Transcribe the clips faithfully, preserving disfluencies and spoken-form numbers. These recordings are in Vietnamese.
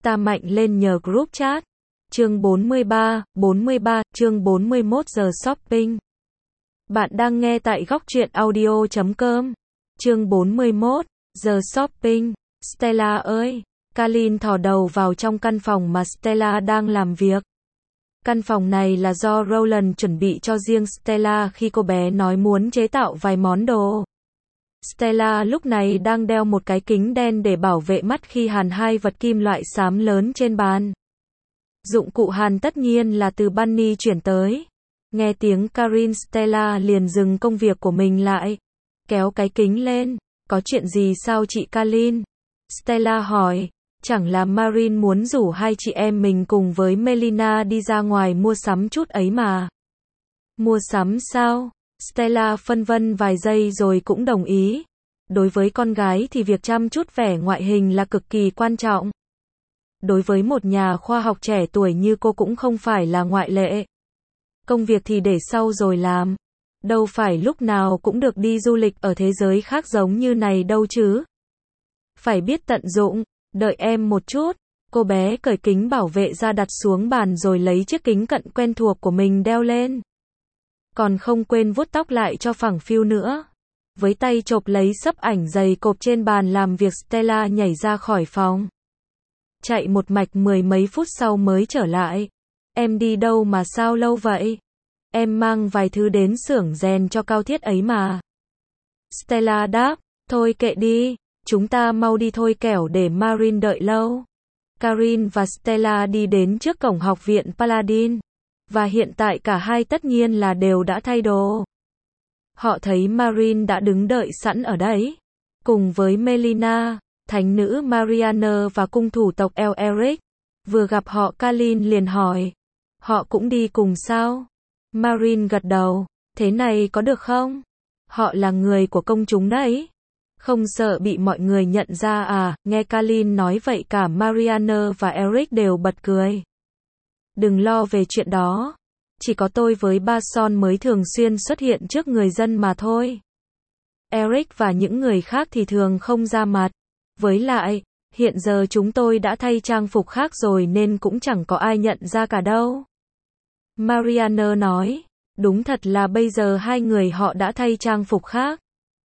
ta mạnh lên nhờ group chat. Chương bốn mươi ba, bốn mươi ba, chương bốn mươi mốt giờ shopping. Bạn đang nghe tại góc truyện audio chấm com. Chương bốn mươi mốt, giờ shopping. Stella ơi! Kalin thò đầu vào trong căn phòng mà Stella đang làm việc. Căn phòng này là do Roland chuẩn bị cho riêng Stella khi cô bé nói muốn chế tạo vài món đồ. Stella lúc này đang đeo một cái kính đen để bảo vệ mắt khi hàn hai vật kim loại xám lớn trên bàn. Dụng cụ hàn tất nhiên là từ Bunny chuyển tới. Nghe tiếng Karin, Stella liền dừng công việc của mình lại. Kéo cái kính lên. Có chuyện gì sao chị Kalin? Stella hỏi. Chẳng là Marin muốn rủ hai chị em mình cùng với Melina đi ra ngoài mua sắm chút ấy mà. Mua sắm sao? Stella phân vân vài giây rồi cũng đồng ý. Đối với con gái thì việc chăm chút vẻ ngoại hình là cực kỳ quan trọng. Đối với một nhà khoa học trẻ tuổi như cô cũng không phải là ngoại lệ. Công việc thì để sau rồi làm. Đâu phải lúc nào cũng được đi du lịch ở thế giới khác giống như này đâu chứ. Phải biết tận dụng. Đợi em một chút. Cô bé cởi kính bảo vệ ra đặt xuống bàn rồi lấy chiếc kính cận quen thuộc của mình đeo lên. Còn không quên vuốt tóc lại cho phẳng phiu nữa. Với tay chộp lấy sấp ảnh dày cộp trên bàn làm việc, Stella nhảy ra khỏi phòng. Chạy một mạch mười mấy phút sau mới trở lại. Em đi đâu mà sao lâu vậy? Em mang vài thứ đến xưởng rèn cho Cao Thiết ấy mà. Stella đáp, thôi kệ đi, chúng ta mau đi thôi kẻo để Marin đợi lâu. Karin và Stella đi đến trước cổng học viện Paladin. Và hiện tại cả hai tất nhiên là đều đã thay đồ. Họ thấy Marin đã đứng đợi sẵn ở đấy. Cùng với Melina, thánh nữ Marianne và cung thủ tộc El Eric. Vừa gặp họ Kalin liền hỏi. Họ cũng đi cùng sao? Marin gật đầu. Thế này có được không? Họ là người của công chúng đấy. Không sợ bị mọi người nhận ra à? Nghe Kalin nói vậy cả Marianne và Eric đều bật cười. Đừng lo về chuyện đó. Chỉ có tôi với ba son mới thường xuyên xuất hiện trước người dân mà thôi. Eric và những người khác thì thường không ra mặt. Với lại, hiện giờ chúng tôi đã thay trang phục khác rồi nên cũng chẳng có ai nhận ra cả đâu. Marianne nói. Đúng thật là bây giờ hai người họ đã thay trang phục khác.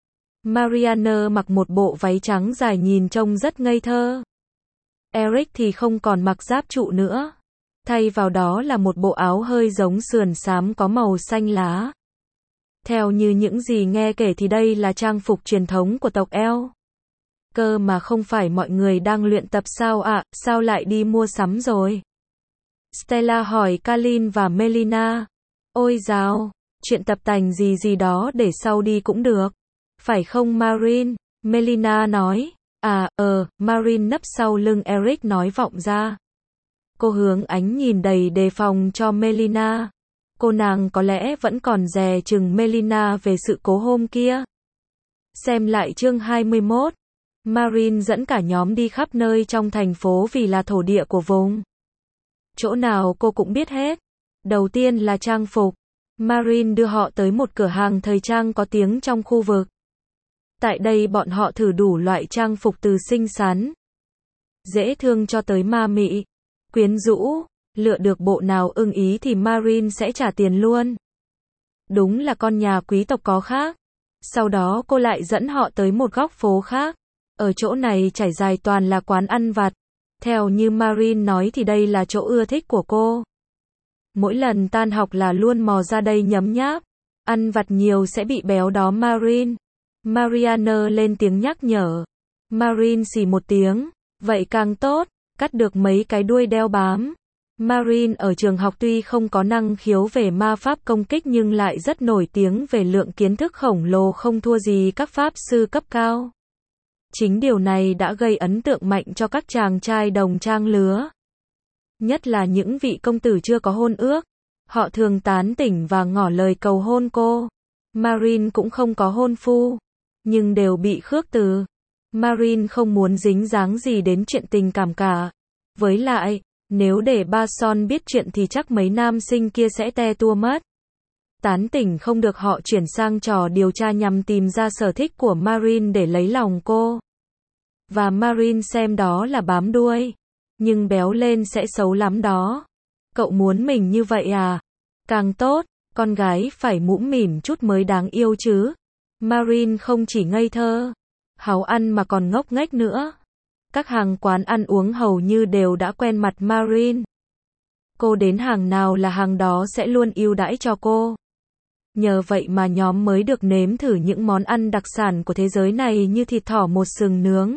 Marianne mặc một bộ váy trắng dài nhìn trông rất ngây thơ. Eric thì không còn mặc giáp trụ nữa. Thay vào đó là một bộ áo hơi giống sườn xám có màu xanh lá. Theo như những gì nghe kể thì đây là trang phục truyền thống của tộc El. Cơ mà không phải mọi người đang luyện tập sao ạ, à? Sao lại đi mua sắm rồi? Stella hỏi Kalin và Melina. Ôi dào, chuyện tập tành gì gì đó để sau đi cũng được. Phải không Marin? Melina nói. À, ờ, Marin nấp sau lưng Eric nói vọng ra. Cô hướng ánh nhìn đầy đề phòng cho Melina. Cô nàng có lẽ vẫn còn dè chừng Melina về sự cố hôm kia. Xem lại chương hai mươi mốt. Marin dẫn cả nhóm đi khắp nơi trong thành phố vì là thổ địa của vùng. Chỗ nào cô cũng biết hết. Đầu tiên là trang phục. Marin đưa họ tới một cửa hàng thời trang có tiếng trong khu vực. Tại đây bọn họ thử đủ loại trang phục từ xinh xắn, dễ thương cho tới ma mị, quyến rũ. Lựa được bộ nào ưng ý thì Marin sẽ trả tiền luôn. Đúng là con nhà quý tộc có khác. Sau đó cô lại dẫn họ tới một góc phố khác. Ở chỗ này trải dài toàn là quán ăn vặt. Theo như Marin nói thì đây là chỗ ưa thích của cô. Mỗi lần tan học là luôn mò ra đây nhấm nháp. Ăn vặt nhiều sẽ bị béo đó Marin. Marianne lên tiếng nhắc nhở. Marin xì một tiếng. Vậy càng tốt, cắt được mấy cái đuôi đeo bám. Marin ở trường học tuy không có năng khiếu về ma pháp công kích nhưng lại rất nổi tiếng về lượng kiến thức khổng lồ không thua gì các pháp sư cấp cao. Chính điều này đã gây ấn tượng mạnh cho các chàng trai đồng trang lứa. Nhất là những vị công tử chưa có hôn ước. Họ thường tán tỉnh và ngỏ lời cầu hôn cô. Marin cũng không có hôn phu, nhưng đều bị khước từ. Marin không muốn dính dáng gì đến chuyện tình cảm cả. Với lại, nếu để ba son biết chuyện thì chắc mấy nam sinh kia sẽ te tua mất. Tán tỉnh không được họ chuyển sang trò điều tra nhằm tìm ra sở thích của Marin để lấy lòng cô. Và Marin xem đó là bám đuôi. Nhưng béo lên sẽ xấu lắm đó. Cậu muốn mình như vậy à? Càng tốt, con gái phải mũm mỉm chút mới đáng yêu chứ. Marine không chỉ ngây thơ, háu ăn mà còn ngốc nghếch nữa. Các hàng quán ăn uống hầu như đều đã quen mặt Marine. Cô đến hàng nào là hàng đó sẽ luôn ưu đãi cho cô. Nhờ vậy mà nhóm mới được nếm thử những món ăn đặc sản của thế giới này như thịt thỏ một sừng nướng,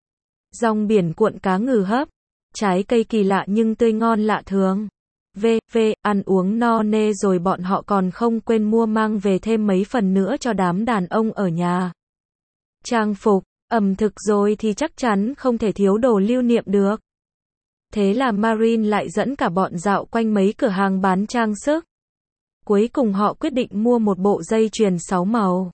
rong biển cuộn cá ngừ hấp, trái cây kỳ lạ nhưng tươi ngon lạ thường. V. V. Ăn uống no nê rồi bọn họ còn không quên mua mang về thêm mấy phần nữa cho đám đàn ông ở nhà. Trang phục, ẩm thực rồi thì chắc chắn không thể thiếu đồ lưu niệm được. Thế là Marine lại dẫn cả bọn dạo quanh mấy cửa hàng bán trang sức. Cuối cùng họ quyết định mua một bộ dây chuyền sáu màu.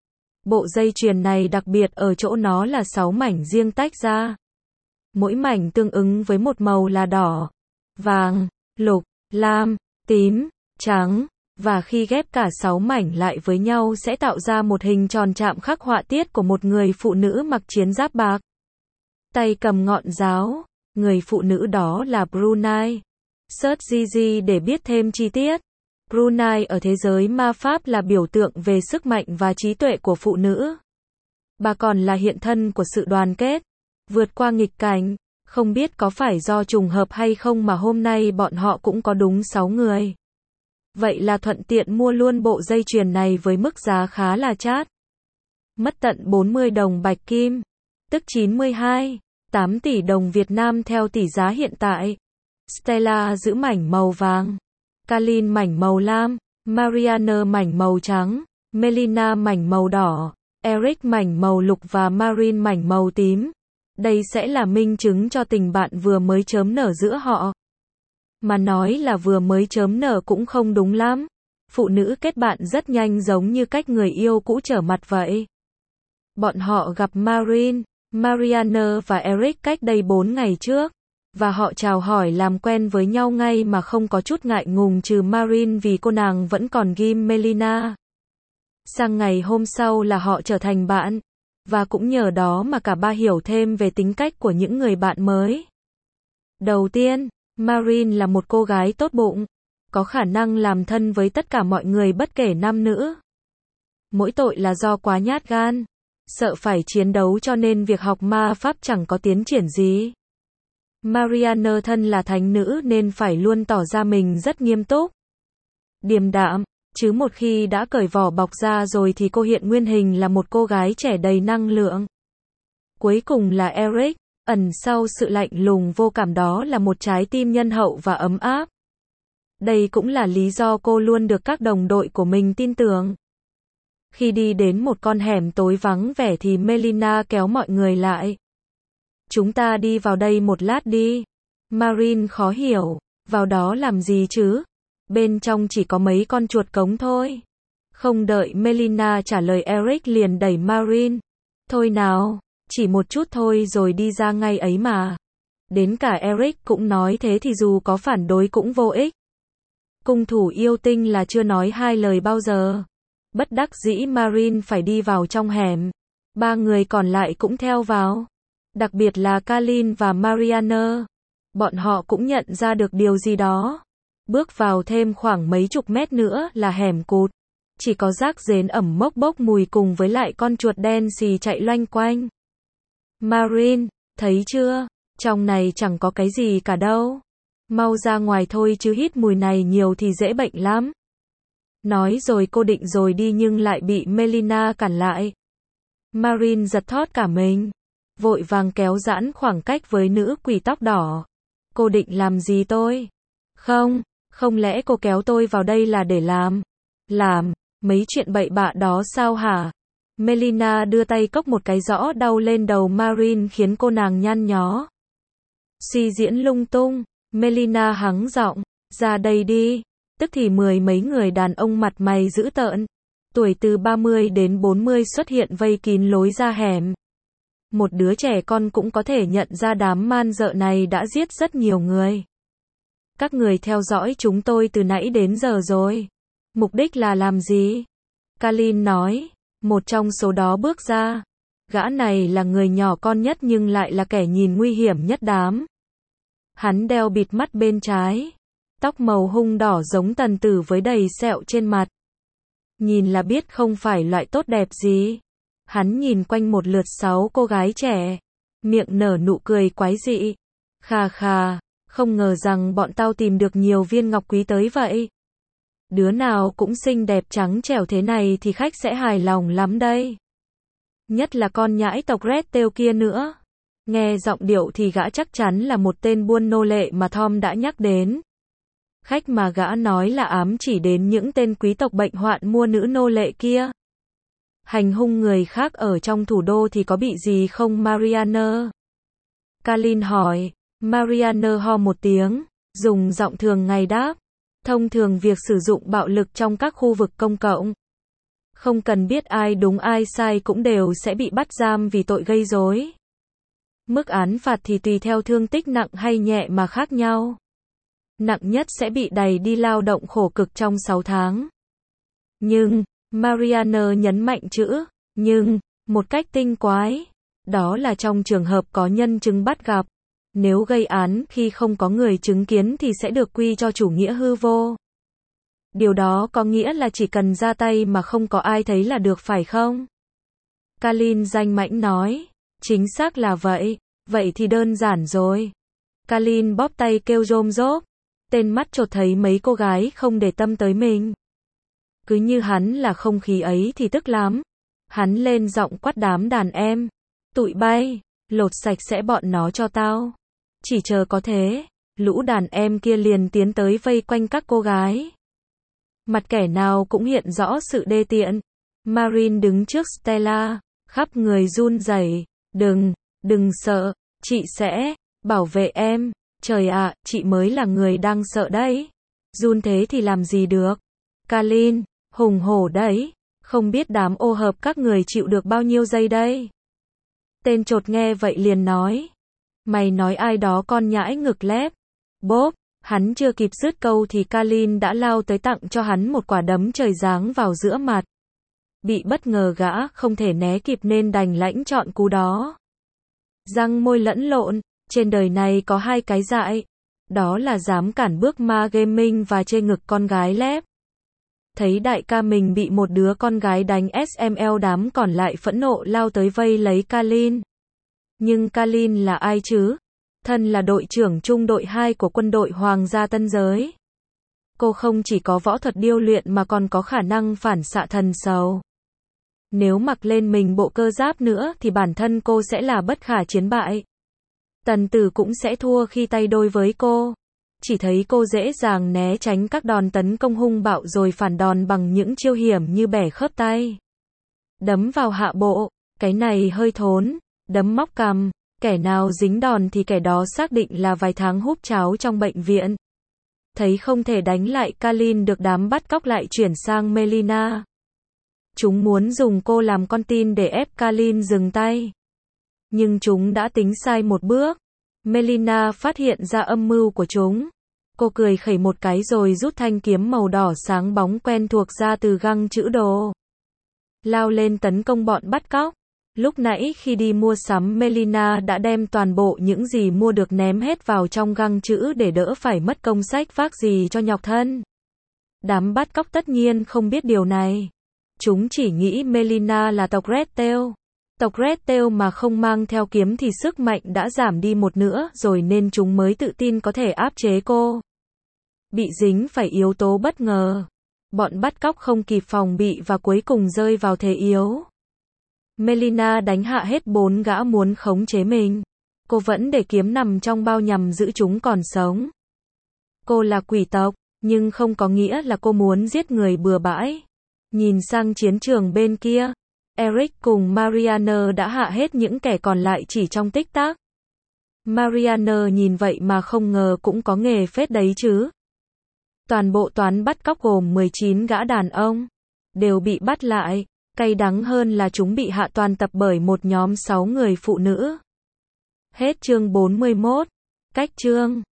Bộ dây chuyền này đặc biệt ở chỗ nó là sáu mảnh riêng tách ra. Mỗi mảnh tương ứng với một màu là đỏ, vàng, lục, lam, tím, trắng, và khi ghép cả sáu mảnh lại với nhau sẽ tạo ra một hình tròn chạm khắc họa tiết của một người phụ nữ mặc chiến giáp bạc, tay cầm ngọn giáo. Người phụ nữ đó là Brunei. Search Gigi để biết thêm chi tiết. Brunei ở thế giới ma pháp là biểu tượng về sức mạnh và trí tuệ của phụ nữ. Bà còn là hiện thân của sự đoàn kết, vượt qua nghịch cảnh. Không biết có phải do trùng hợp hay không mà hôm nay bọn họ cũng có đúng sáu người. Vậy là thuận tiện mua luôn bộ dây chuyền này với mức giá khá là chát. Mất tận bốn mươi đồng bạch kim, tức chín mươi hai phẩy tám tỷ đồng Việt Nam theo tỷ giá hiện tại. Stella giữ mảnh màu vàng, Kalin mảnh màu lam, Marianne mảnh màu trắng, Melina mảnh màu đỏ, Eric mảnh màu lục và Marine mảnh màu tím. Đây sẽ là minh chứng cho tình bạn vừa mới chớm nở giữa họ. Mà nói là vừa mới chớm nở cũng không đúng lắm. Phụ nữ kết bạn rất nhanh giống như cách người yêu cũ trở mặt vậy. Bọn họ gặp Marine, Marianne và Eric cách đây bốn ngày trước. Và họ chào hỏi làm quen với nhau ngay mà không có chút ngại ngùng trừ Marine vì cô nàng vẫn còn ghim Melina. Sang ngày hôm sau là họ trở thành bạn. Và cũng nhờ đó mà cả ba hiểu thêm về tính cách của những người bạn mới. Đầu tiên, Marine là một cô gái tốt bụng, có khả năng làm thân với tất cả mọi người bất kể nam nữ. Mỗi tội là do quá nhát gan, sợ phải chiến đấu cho nên việc học ma pháp chẳng có tiến triển gì. Marianne thân là thánh nữ nên phải luôn tỏ ra mình rất nghiêm túc, điềm đạm, chứ một khi đã cởi vỏ bọc ra rồi thì cô hiện nguyên hình là một cô gái trẻ đầy năng lượng. Cuối cùng là Eric, ẩn sau sự lạnh lùng vô cảm đó là một trái tim nhân hậu và ấm áp. Đây cũng là lý do cô luôn được các đồng đội của mình tin tưởng. Khi đi đến một con hẻm tối vắng vẻ thì Melina kéo mọi người lại. Chúng ta đi vào đây một lát đi. Marine khó hiểu, vào đó làm gì chứ? Bên trong chỉ có mấy con chuột cống thôi. Không đợi Melina trả lời Eric liền đẩy Marine. Thôi nào, chỉ một chút thôi rồi đi ra ngay ấy mà. Đến cả Eric cũng nói thế thì dù có phản đối cũng vô ích. Cung thủ yêu tinh là chưa nói hai lời bao giờ. Bất đắc dĩ Marine phải đi vào trong hẻm. Ba người còn lại cũng theo vào. Đặc biệt là Kalin và Marianne. Bọn họ cũng nhận ra được điều gì đó. Bước vào thêm khoảng mấy chục mét nữa là hẻm cụt. Chỉ có rác rến ẩm mốc bốc mùi cùng với lại con chuột đen xì chạy loanh quanh. Marine, thấy chưa? Trong này chẳng có cái gì cả đâu. Mau ra ngoài thôi chứ hít mùi này nhiều thì dễ bệnh lắm. Nói rồi cô định rồi đi nhưng lại bị Melina cản lại. Marine giật thót cả mình. Vội vàng kéo giãn khoảng cách với nữ quỷ tóc đỏ. Cô định làm gì tôi? Không, không lẽ cô kéo tôi vào đây là để làm? Làm, mấy chuyện bậy bạ đó sao hả? Melina đưa tay cốc một cái rõ đau lên đầu Marine khiến cô nàng nhăn nhó. Suy diễn lung tung, Melina hắng giọng, ra đây đi. Tức thì mười mấy người đàn ông mặt mày dữ tợn, tuổi từ ba mươi đến bốn mươi xuất hiện vây kín lối ra hẻm. Một đứa trẻ con cũng có thể nhận ra đám man dợ này đã giết rất nhiều người. Các người theo dõi chúng tôi từ nãy đến giờ rồi. Mục đích là làm gì? Kalin nói, một trong số đó bước ra. Gã này là người nhỏ con nhất nhưng lại là kẻ nhìn nguy hiểm nhất đám. Hắn đeo bịt mắt bên trái. Tóc màu hung đỏ giống Tần Tử với đầy sẹo trên mặt. Nhìn là biết không phải loại tốt đẹp gì. Hắn nhìn quanh một lượt sáu cô gái trẻ. Miệng nở nụ cười quái dị. Khà khà, không ngờ rằng bọn tao tìm được nhiều viên ngọc quý tới vậy. Đứa nào cũng xinh đẹp trắng trẻo thế này thì khách sẽ hài lòng lắm đây. Nhất là con nhãi tộc Red Tail kia nữa. Nghe giọng điệu thì gã chắc chắn là một tên buôn nô lệ mà Tom đã nhắc đến. Khách mà gã nói là ám chỉ đến những tên quý tộc bệnh hoạn mua nữ nô lệ kia. Hành hung người khác ở trong thủ đô thì có bị gì không Marianne? Kalin hỏi. Marianne ho một tiếng, dùng giọng thường ngày đáp. Thông thường việc sử dụng bạo lực trong các khu vực công cộng. Không cần biết ai đúng ai sai cũng đều sẽ bị bắt giam vì tội gây rối. Mức án phạt thì tùy theo thương tích nặng hay nhẹ mà khác nhau. Nặng nhất sẽ bị đày đi lao động khổ cực trong sáu tháng. Nhưng, Marianne nhấn mạnh chữ, nhưng, một cách tinh quái. Đó là trong trường hợp có nhân chứng bắt gặp. Nếu gây án khi không có người chứng kiến thì sẽ được quy cho chủ nghĩa hư vô. Điều đó có nghĩa là chỉ cần ra tay mà không có ai thấy là được phải không? Kalin danh mãnh nói. Chính xác là vậy. Vậy thì đơn giản rồi. Kalin bóp tay kêu rôm rốp. Tên mắt chột thấy mấy cô gái không để tâm tới mình. Cứ như hắn là không khí ấy thì tức lắm. Hắn lên giọng quát đám đàn em. Tụi bay, lột sạch sẽ bọn nó cho tao. Chỉ chờ có thế, lũ đàn em kia liền tiến tới vây quanh các cô gái. Mặt kẻ nào cũng hiện rõ sự đê tiện. Marine đứng trước Stella, khắp người run rẩy. Đừng, đừng sợ, chị sẽ bảo vệ em. Trời ạ, chị mới là người đang sợ đấy. Run thế thì làm gì được. Kalin, hùng hổ đấy. Không biết đám ô hợp các người chịu được bao nhiêu giây đây. Tên chột nghe vậy liền nói. Mày nói ai đó con nhãi ngực lép. Bốp, hắn chưa kịp dứt câu thì Kalin đã lao tới tặng cho hắn một quả đấm trời giáng vào giữa mặt. Bị bất ngờ gã không thể né kịp nên đành lãnh trọn cú đó. Răng môi lẫn lộn, trên đời này có hai cái dại. Đó là dám cản bước ma gaming và chê ngực con gái lép. Thấy đại ca mình bị một đứa con gái đánh ét em lờ, đám còn lại phẫn nộ lao tới vây lấy Kalin. Nhưng Kalin là ai chứ? Thân là đội trưởng trung đội hai của quân đội Hoàng gia Tân Giới. Cô không chỉ có võ thuật điêu luyện mà còn có khả năng phản xạ thần sầu. Nếu mặc lên mình bộ cơ giáp nữa thì bản thân cô sẽ là bất khả chiến bại. Tần Tử cũng sẽ thua khi tay đôi với cô. Chỉ thấy cô dễ dàng né tránh các đòn tấn công hung bạo rồi phản đòn bằng những chiêu hiểm như bẻ khớp tay. Đấm vào hạ bộ, cái này hơi thốn. Đấm móc cằm, kẻ nào dính đòn thì kẻ đó xác định là vài tháng húp cháo trong bệnh viện. Thấy không thể đánh lại Kalin được đám bắt cóc lại chuyển sang Melina. Chúng muốn dùng cô làm con tin để ép Kalin dừng tay. Nhưng chúng đã tính sai một bước. Melina phát hiện ra âm mưu của chúng. Cô cười khẩy một cái rồi rút thanh kiếm màu đỏ sáng bóng quen thuộc ra từ găng chữ đồ. Lao lên tấn công bọn bắt cóc. Lúc nãy khi đi mua sắm Melina đã đem toàn bộ những gì mua được ném hết vào trong găng chữ để đỡ phải mất công sách vác gì cho nhọc thân. Đám bắt cóc tất nhiên không biết điều này. Chúng chỉ nghĩ Melina là tộc Red Tail. Tộc Red Tail mà không mang theo kiếm thì sức mạnh đã giảm đi một nửa rồi nên chúng mới tự tin có thể áp chế cô. Bị dính phải yếu tố bất ngờ. Bọn bắt cóc không kịp phòng bị và cuối cùng rơi vào thế yếu. Melina đánh hạ hết bốn gã muốn khống chế mình. Cô vẫn để kiếm nằm trong bao nhằm giữ chúng còn sống. Cô là quỷ tộc, nhưng không có nghĩa là cô muốn giết người bừa bãi. Nhìn sang chiến trường bên kia, Eric cùng Marianne đã hạ hết những kẻ còn lại chỉ trong tích tắc. Marianne nhìn vậy mà không ngờ cũng có nghề phết đấy chứ. Toàn bộ toán bắt cóc gồm mười chín gã đàn ông, đều bị bắt lại. Cay đắng hơn là chúng bị hạ toàn tập bởi một nhóm sáu người phụ nữ. Hết chương bốn mươi mốt. Cách chương